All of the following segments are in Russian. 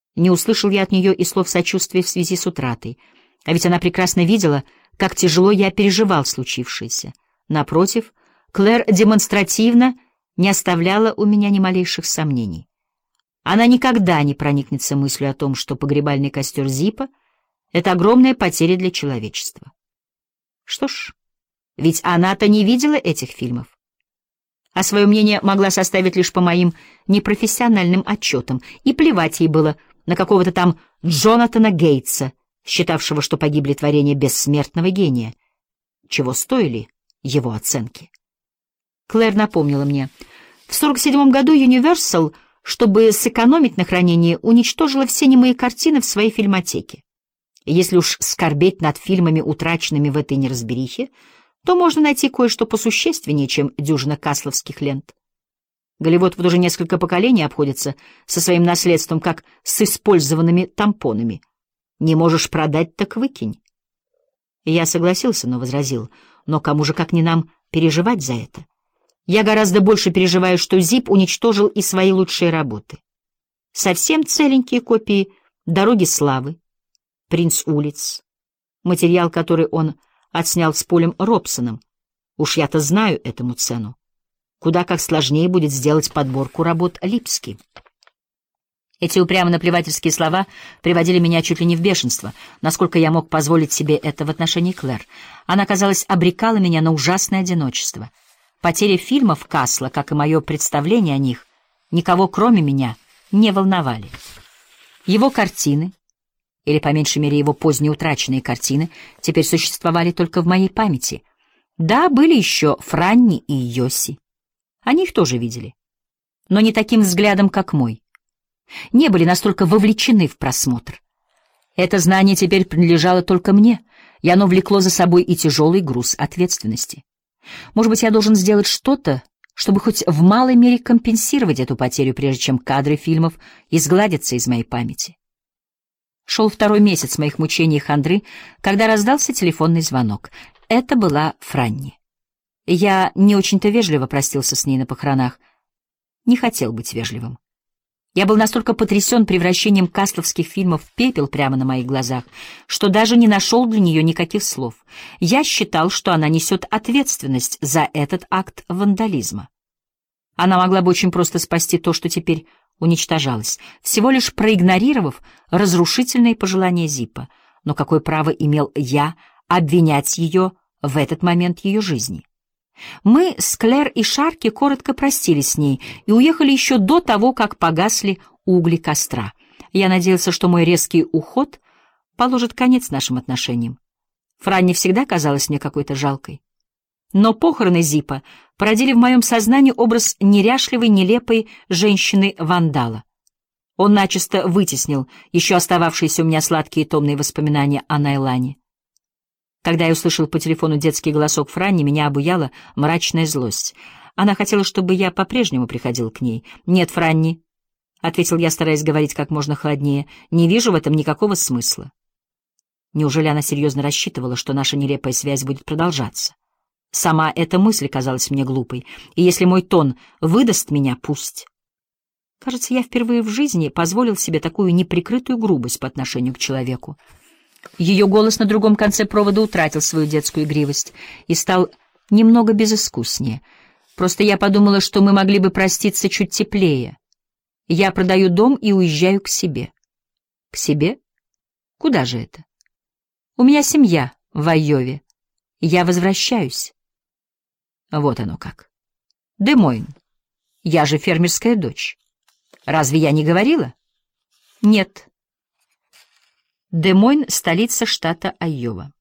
Не услышал я от нее и слов сочувствия в связи с утратой. А ведь она прекрасно видела, как тяжело я переживал случившееся. Напротив, Клэр демонстративно не оставляла у меня ни малейших сомнений. Она никогда не проникнется мыслью о том, что погребальный костер Зиппа — это огромная потеря для человечества. Что ж, ведь она-то не видела этих фильмов. А свое мнение могла составить лишь по моим непрофессиональным отчетам, и плевать ей было на какого-то там Джонатана Гейтса, считавшего, что погибли творения бессмертного гения, чего стоили его оценки. Клэр напомнила мне, в 1947 году Universal, чтобы сэкономить на хранении, уничтожила все немые картины в своей фильмотеке. И если уж скорбеть над фильмами, утраченными в этой неразберихе, то можно найти кое-что посущественнее, чем дюжина касловских лент. Голливуд вот уже несколько поколений обходится со своим наследством, как с использованными тампонами. Не можешь продать, так выкинь. И я согласился, но возразил, но кому же, как не нам, переживать за это? Я гораздо больше переживаю, что Зипп уничтожил и свои лучшие работы. Совсем целенькие копии «Дороги славы», «Принц улиц», материал, который он отснял с Полем Робсоном. Уж я-то знаю этому цену. Куда как сложнее будет сделать подборку работ Липски. Эти упрямо наплевательские слова приводили меня чуть ли не в бешенство, насколько я мог позволить себе это в отношении Клэр. Она, казалось, обрекала меня на ужасное одиночество. Потеря фильмов Касла, как и мое представление о них, никого кроме меня не волновали. Его картины, или по меньшей мере его поздние утраченные картины, теперь существовали только в моей памяти. Да, были еще Франни и Йоси. Они их тоже видели, но не таким взглядом, как мой. Не были настолько вовлечены в просмотр. Это знание теперь принадлежало только мне, и оно влекло за собой и тяжелый груз ответственности. Может быть, я должен сделать что-то, чтобы хоть в малой мере компенсировать эту потерю, прежде чем кадры фильмов изгладятся из моей памяти. Шел второй месяц моих мучений и хандры, когда раздался телефонный звонок. Это была Франни. Я не очень-то вежливо простился с ней на похоронах. Не хотел быть вежливым. Я был настолько потрясен превращением касловских фильмов в пепел прямо на моих глазах, что даже не нашел для нее никаких слов. Я считал, что она несет ответственность за этот акт вандализма. Она могла бы очень просто спасти то, что теперь уничтожалось, всего лишь проигнорировав разрушительные пожелания Зиппа. Но какое право имел я обвинять ее в этот момент ее жизни? Мы с Клэр и Шарки коротко простились с ней и уехали еще до того, как погасли угли костра. Я надеялся, что мой резкий уход положит конец нашим отношениям. Франни всегда казалась мне какой-то жалкой. Но похороны Зиппа породили в моем сознании образ неряшливой, нелепой женщины-вандала. Он начисто вытеснил еще остававшиеся у меня сладкие и томные воспоминания о Найлане. Когда я услышал по телефону детский голосок Франни, меня обуяла мрачная злость. Она хотела, чтобы я по-прежнему приходил к ней. «Нет, Франни», — ответил я, стараясь говорить как можно холоднее, — «не вижу в этом никакого смысла». Неужели она серьезно рассчитывала, что наша нелепая связь будет продолжаться? Сама эта мысль казалась мне глупой, и если мой тон выдаст меня, пусть. Кажется, я впервые в жизни позволил себе такую неприкрытую грубость по отношению к человеку. Ее голос на другом конце провода утратил свою детскую игривость и стал немного безыскуснее. Просто я подумала, что мы могли бы проститься чуть теплее. Я продаю дом и уезжаю к себе. К себе? Куда же это? У меня семья в Айове. Я возвращаюсь. Вот оно как. Де-Мойн. Я же фермерская дочь. Разве я не говорила? Нет. Де-Мойн — столица штата Айова.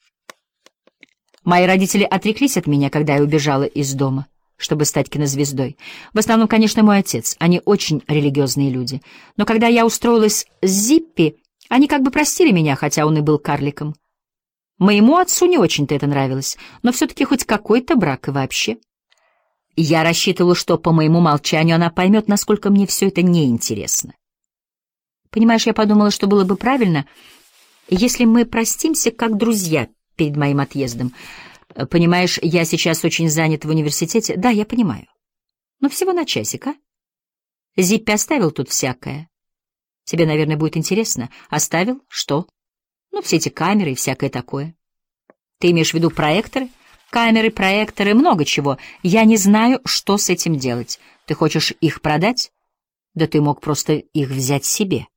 Мои родители отреклись от меня, когда я убежала из дома, чтобы стать кинозвездой. В основном, конечно, мой отец. Они очень религиозные люди. Но когда я устроилась с Зиппи, они как бы простили меня, хотя он и был карликом. Моему отцу не очень-то это нравилось, но все-таки хоть какой-то брак и вообще. Я рассчитывала, что по моему молчанию она поймет, насколько мне все это неинтересно. Понимаешь, я подумала, что было бы правильно, если мы простимся как друзья перед моим отъездом. Понимаешь, я сейчас очень занят в университете. Да, я понимаю. Но всего на часик, а? Зиппи оставил тут всякое. Тебе, наверное, будет интересно. Оставил? Что? Ну, все эти камеры и всякое такое. Ты имеешь в виду проекторы? Камеры, проекторы, много чего. Я не знаю, что с этим делать. Ты хочешь их продать? Да ты мог просто их взять себе.